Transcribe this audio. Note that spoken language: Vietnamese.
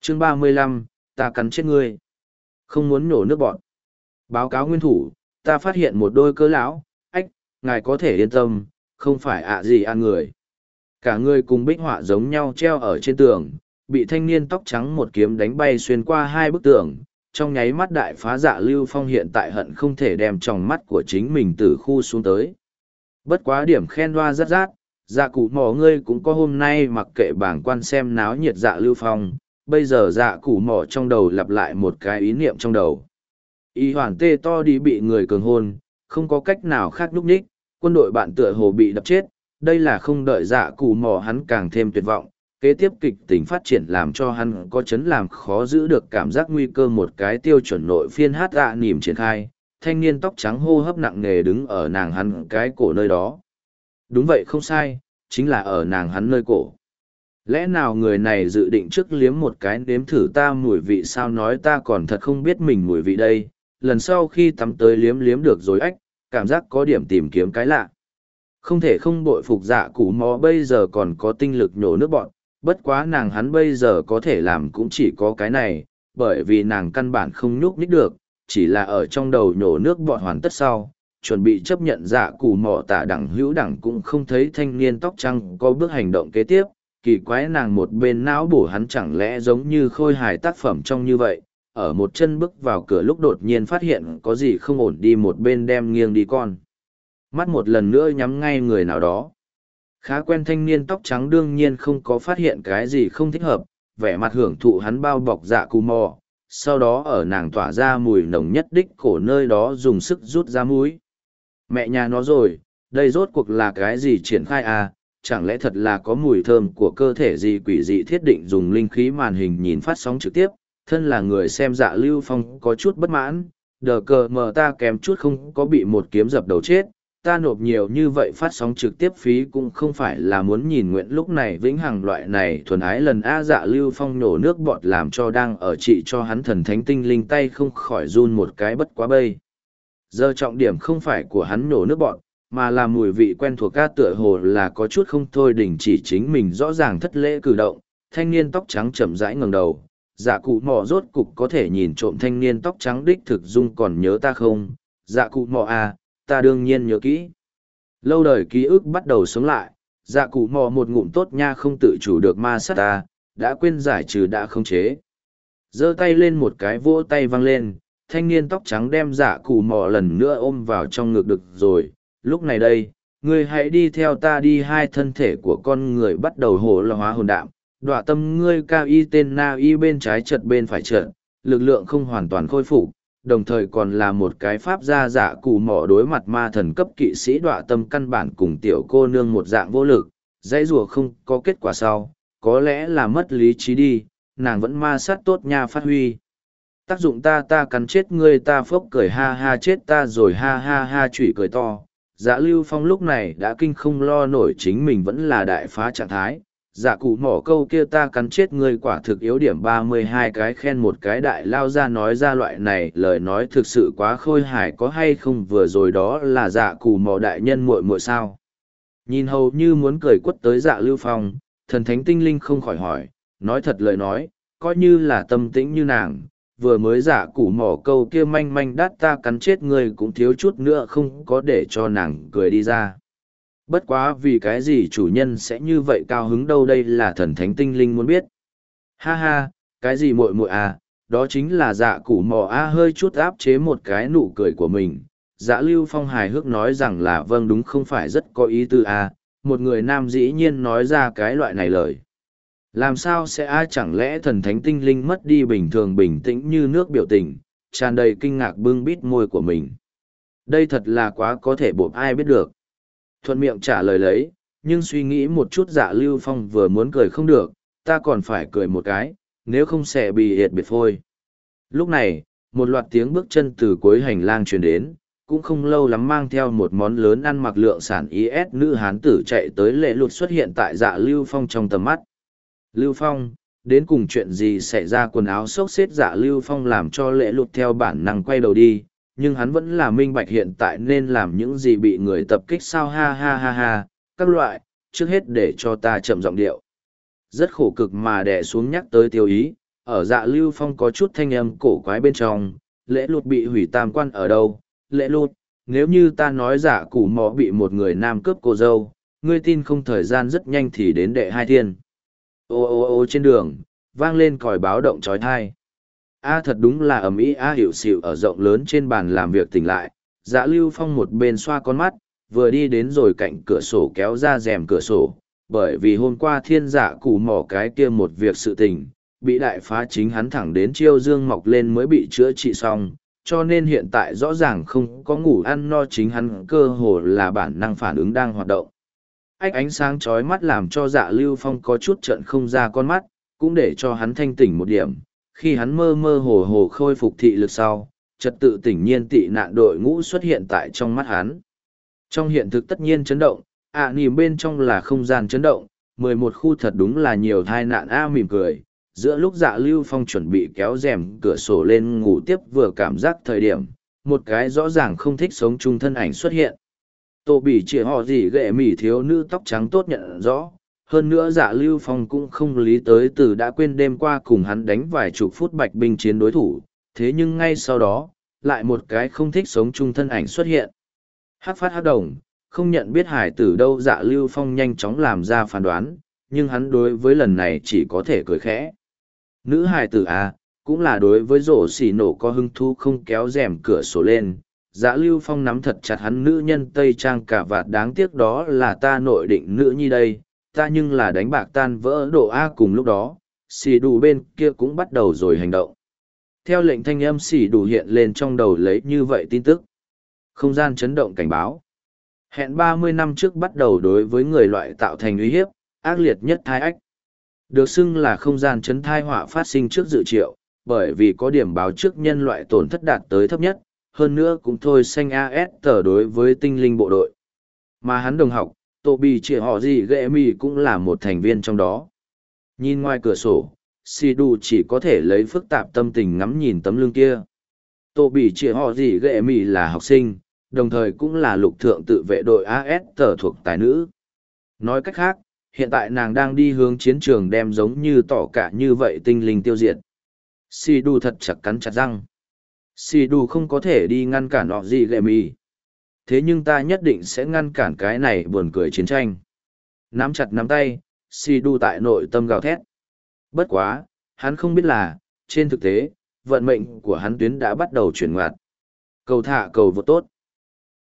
Chương 35, ta cắn chết ngươi. Không muốn nổ nước bọn. Báo cáo nguyên thủ, ta phát hiện một đôi cơ lão, ách, ngài có thể yên tâm, không phải ạ gì ăn người. Cả người cùng bích họa giống nhau treo ở trên tường, bị thanh niên tóc trắng một kiếm đánh bay xuyên qua hai bức tường, trong nháy mắt đại phá Dạ Lưu Phong hiện tại hận không thể đem tròng mắt của chính mình từ khu xuống tới. Bất quá điểm khen hoa rát rát, dạ cụ mỏ ngươi cũng có hôm nay mặc kệ bảng quan xem náo nhiệt Dạ Lưu Phong, bây giờ dạ cụ mỏ trong đầu lặp lại một cái ý niệm trong đầu. Y hoàn tê to đi bị người cường hôn, không có cách nào khác núp ních, quân đội bạn tựa hồ bị đập chết, đây là không đợi dạ cụ mỏ hắn càng thêm tuyệt vọng. Kế tiếp kịch tính phát triển làm cho hắn có chấn làm khó giữ được cảm giác nguy cơ một cái tiêu chuẩn nội phiên hát dạ nỉm triển khai, thanh niên tóc trắng hô hấp nặng nề đứng ở nàng hắn cái cổ nơi đó. Đúng vậy không sai, chính là ở nàng hắn nơi cổ. Lẽ nào người này dự định trước liếm một cái nếm thử ta mùi vị sao nói ta còn thật không biết mình mùi vị đây, lần sau khi tắm tới liếm liếm được rồi ách, cảm giác có điểm tìm kiếm cái lạ. Không thể không bội phục dạ củ mò bây giờ còn có tinh lực nhổ nước bọn, bất quá nàng hắn bây giờ có thể làm cũng chỉ có cái này, bởi vì nàng căn bản không nhúc nhích được, chỉ là ở trong đầu nhổ nước bọn hoàn tất sau, chuẩn bị chấp nhận dạ củ mò tả đẳng hữu đẳng cũng không thấy thanh niên tóc trắng có bước hành động kế tiếp, kỳ quái nàng một bên não bổ hắn chẳng lẽ giống như khôi hài tác phẩm trong như vậy, ở một chân bước vào cửa lúc đột nhiên phát hiện có gì không ổn đi một bên đem nghiêng đi con. Mắt một lần nữa nhắm ngay người nào đó. Khá quen thanh niên tóc trắng đương nhiên không có phát hiện cái gì không thích hợp, vẻ mặt hưởng thụ hắn bao bọc dạ cù mò, sau đó ở nàng tỏa ra mùi nồng nhất đích cổ nơi đó dùng sức rút ra mũi. Mẹ nhà nó rồi, đây rốt cuộc là cái gì triển khai à, chẳng lẽ thật là có mùi thơm của cơ thể gì quỷ dị thiết định dùng linh khí màn hình nhìn phát sóng trực tiếp, thân là người xem Dạ Lưu Phong có chút bất mãn, đờ cờ mờ ta kém chút không có bị một kiếm dập đầu chết, ta nộp nhiều như vậy phát sóng trực tiếp phí cũng không phải là muốn nhìn nguyện lúc này vĩnh hằng loại này thuần ái lần A. Dạ Lưu Phong nổ nước bọt làm cho đang ở trị cho hắn thần thánh tinh linh tay không khỏi run một cái bất quá bây. Giờ trọng điểm không phải của hắn nổ nước bọt, mà là mùi vị quen thuộc ca tựa hồ là có chút không thôi đình chỉ chính mình rõ ràng thất lễ cử động. Thanh niên tóc trắng chậm rãi ngẩng đầu, dạ cụ mò rốt cục có thể nhìn trộm thanh niên tóc trắng đích thực dung còn nhớ ta không, dạ cụ mò à, ta đương nhiên nhớ kỹ. Lâu đời ký ức bắt đầu sống lại, dạ cụ mò một ngụm tốt nha không tự chủ được ma sát ta, đã quên giải trừ đã không chế. Giơ tay lên một cái vỗ tay văng lên, thanh niên tóc trắng đem dạ cụ mò lần nữa ôm vào trong ngực được rồi, lúc này đây, ngươi hãy đi theo ta đi hai thân thể của con người bắt đầu hồ là hóa hồn đạm, đọa tâm ngươi cao y tên na y bên trái chật bên phải chật, lực lượng không hoàn toàn khôi phục, đồng thời còn là một cái pháp gia dạ cụ mỏ đối mặt ma thần cấp kỵ sĩ đọa tâm căn bản cùng tiểu cô nương một dạng vô lực, dãy rùa không có kết quả sau, có lẽ là mất lý trí đi, nàng vẫn ma sát tốt nha phát huy. Tác dụng ta cắn chết ngươi ta phốc cười ha ha chết ta rồi ha ha ha chửi cười to. Dạ Lưu Phong lúc này đã kinh không lo nổi chính mình vẫn là đại phá trạng thái. Dạ cụ mỏ câu kia ta cắn chết ngươi quả thực yếu điểm 32 cái khen một cái đại lao ra nói ra loại này lời nói thực sự quá khôi hài có hay không vừa rồi đó là dạ cụ mỏ đại nhân muội muội sao. Nhìn hầu như muốn cười quất tới Dạ Lưu Phong, thần thánh tinh linh không khỏi hỏi, nói thật lời nói, coi như là tâm tĩnh như nàng. Vừa mới giả củ mỏ câu kia manh manh đắt ta cắn chết người cũng thiếu chút nữa không có để cho nàng cười đi ra. Bất quá vì cái gì chủ nhân sẽ như vậy cao hứng đâu đây là thần thánh tinh linh muốn biết. Ha ha, cái gì muội muội à, đó chính là dạ củ mỏ a hơi chút áp chế một cái nụ cười của mình. Dạ Lưu Phong hài hước nói rằng là vâng đúng không phải rất có ý tư a, một người nam dĩ nhiên nói ra cái loại này lời. Làm sao sẽ ai chẳng lẽ thần thánh tinh linh mất đi bình thường bình tĩnh như nước biểu tình, tràn đầy kinh ngạc bưng bít môi của mình. Đây thật là quá có thể buộc ai biết được. Thuận miệng trả lời lấy, nhưng suy nghĩ một chút Dạ Lưu Phong vừa muốn cười không được, ta còn phải cười một cái, nếu không sẽ bị hiệt biệt phôi. Lúc này, một loạt tiếng bước chân từ cuối hành lang truyền đến, cũng không lâu lắm mang theo một món lớn ăn mặc lượng sản IS nữ hán tử chạy tới lệ lụt xuất hiện tại Dạ Lưu Phong trong tầm mắt. Lưu Phong, đến cùng chuyện gì xảy ra quần áo xốc xếp Dạ Lưu Phong làm cho lệ lụt theo bản năng quay đầu đi, nhưng hắn vẫn là minh bạch hiện tại nên làm những gì bị người tập kích sao ha ha ha ha, các loại, trước hết để cho ta chậm giọng điệu. Rất khổ cực mà đè xuống nhắc tới tiêu ý, Ở Dạ Lưu Phong có chút thanh âm cổ quái bên trong, lễ lụt bị hủy tam quan ở đâu? Lễ lụt, nếu như ta nói Dạ Cù Mò bị một người nam cướp cô dâu, ngươi tin không thời gian rất nhanh thì đến đệ hai thiên. Ô ô ô trên đường, vang lên còi báo động trói thai. Thật đúng là ầm ĩ hiệu xịu ở rộng lớn trên bàn làm việc tỉnh lại. Dạ Lưu Phong một bên xoa con mắt, vừa đi đến rồi cạnh cửa sổ kéo ra rèm cửa sổ, bởi vì hôm qua thiên Dạ Cù Mò cái kia một việc sự tình, bị đại phá chính hắn thẳng đến chiêu dương mọc lên mới bị chữa trị xong, cho nên hiện tại rõ ràng không có ngủ ăn no, chính hắn cơ hồ là bản năng phản ứng đang hoạt động. Ánh sáng chói mắt làm cho Dạ Lưu Phong có chút trợn không ra con mắt, cũng để cho hắn thanh tỉnh một điểm. Khi hắn mơ mơ hồ hồ khôi phục thị lực sau, trật tự tỉnh nhiên tị nạn đội ngũ xuất hiện tại trong mắt hắn. Trong hiện thực tất nhiên chấn động, nỉm bên trong là không gian chấn động, 11 khu thật đúng là nhiều tai nạn mỉm cười. Giữa lúc Dạ Lưu Phong chuẩn bị kéo rèm cửa sổ lên ngủ tiếp vừa cảm giác thời điểm, một cái rõ ràng không thích sống chung thân ảnh xuất hiện. Tô Bỉ chỉ họ gì ghệ mỉ thiếu nữ tóc trắng tốt nhận rõ, hơn nữa Dạ Lưu Phong cũng không lý tới từ đã quên đêm qua cùng hắn đánh vài chục phút bạch binh chiến đối thủ, thế nhưng ngay sau đó, lại một cái không thích sống chung thân ảnh xuất hiện. Hắc phát hắc đồng, không nhận biết hải tử đâu. Dạ Lưu Phong nhanh chóng làm ra phán đoán, nhưng hắn đối với lần này chỉ có thể cười khẽ. Nữ hải tử cũng là đối với rổ xỉ nổ có hứng thú, không kéo rèm cửa sổ lên. Dạ Lưu Phong nắm thật chặt hắn nữ nhân tây trang cả vạt, đáng tiếc đó là ta nội định nữ nhi đây, ta nhưng là đánh bạc tan vỡ độ cùng lúc đó, xỉ đủ bên kia cũng bắt đầu rồi hành động. Theo lệnh thanh âm xỉ đủ hiện lên trong đầu lấy như vậy tin tức. Không gian chấn động cảnh báo. Hẹn 30 năm trước bắt đầu đối với người loại tạo thành uy hiếp, ác liệt nhất thai ách. Được xưng là không gian chấn thai họa phát sinh trước dự triệu, bởi vì có điểm báo trước nhân loại tổn thất đạt tới thấp nhất, hơn nữa cũng thôi xanh AS tờ đối với tinh linh bộ đội. Mà hắn đồng học, Tô Bì chỉ họ gì ghệ mì cũng là một thành viên trong đó. Nhìn ngoài cửa sổ, Sì Đù chỉ có thể lấy phức tạp tâm tình ngắm nhìn tấm lưng kia. Tô Bì chỉ họ gì ghệ mì là học sinh, đồng thời cũng là lục thượng tự vệ đội AS tờ thuộc tài nữ. Nói cách khác, hiện tại nàng đang đi hướng chiến trường đem giống như tỏ cả như vậy tinh linh tiêu diệt. Sì Đù thật chặt cắn chặt răng. Sì Đù không có thể đi ngăn cản họ gì ghệ mì. Thế nhưng ta nhất định sẽ ngăn cản cái này buồn cười chiến tranh. Nắm chặt nắm tay, Sì Đù tại nội tâm gào thét. Bất quá, hắn không biết là, trên thực tế, vận mệnh của hắn tuyến đã bắt đầu chuyển ngoặt. Cầu thả cầu vượt tốt.